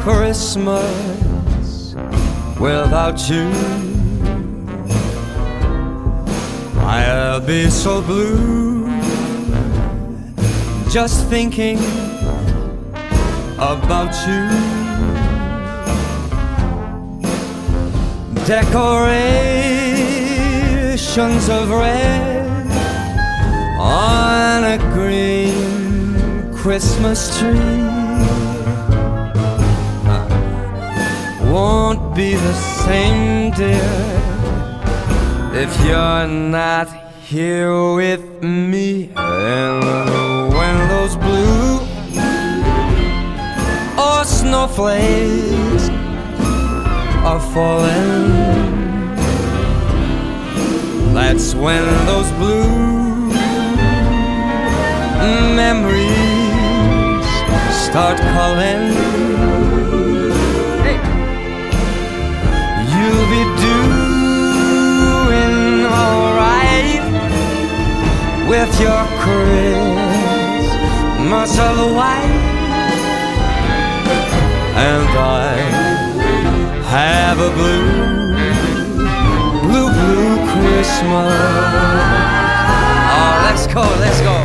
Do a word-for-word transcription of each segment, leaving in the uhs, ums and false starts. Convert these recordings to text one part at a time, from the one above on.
Christmas without you. I'll be so blue just thinking about you. Decorations of red on a green Christmas tree won't be the same, dear, if you're not here with me. And when those blue or snowflakes are falling, that's when those blue memories start calling. Hey. You'll be doing alright with your Christmas of white, and I have a blue, blue, blue Christmas. Oh, let's go, let's go.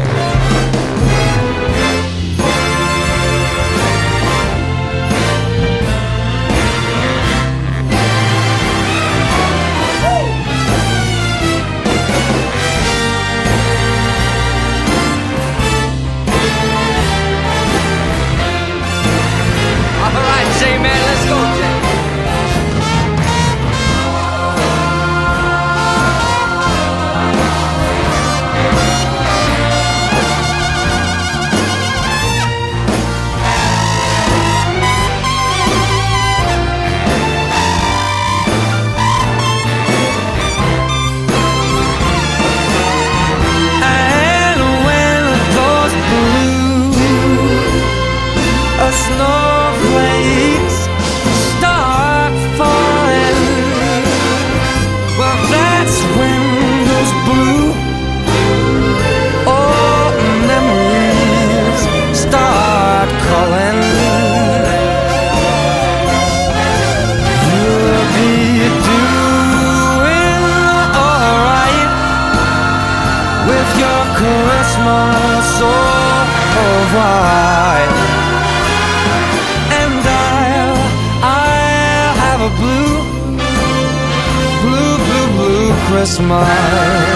Snowflakes start falling, well, that's when those blue old memories start calling. You'll be doing alright with your Christmas so white. Blue, blue, blue, blue Christmas.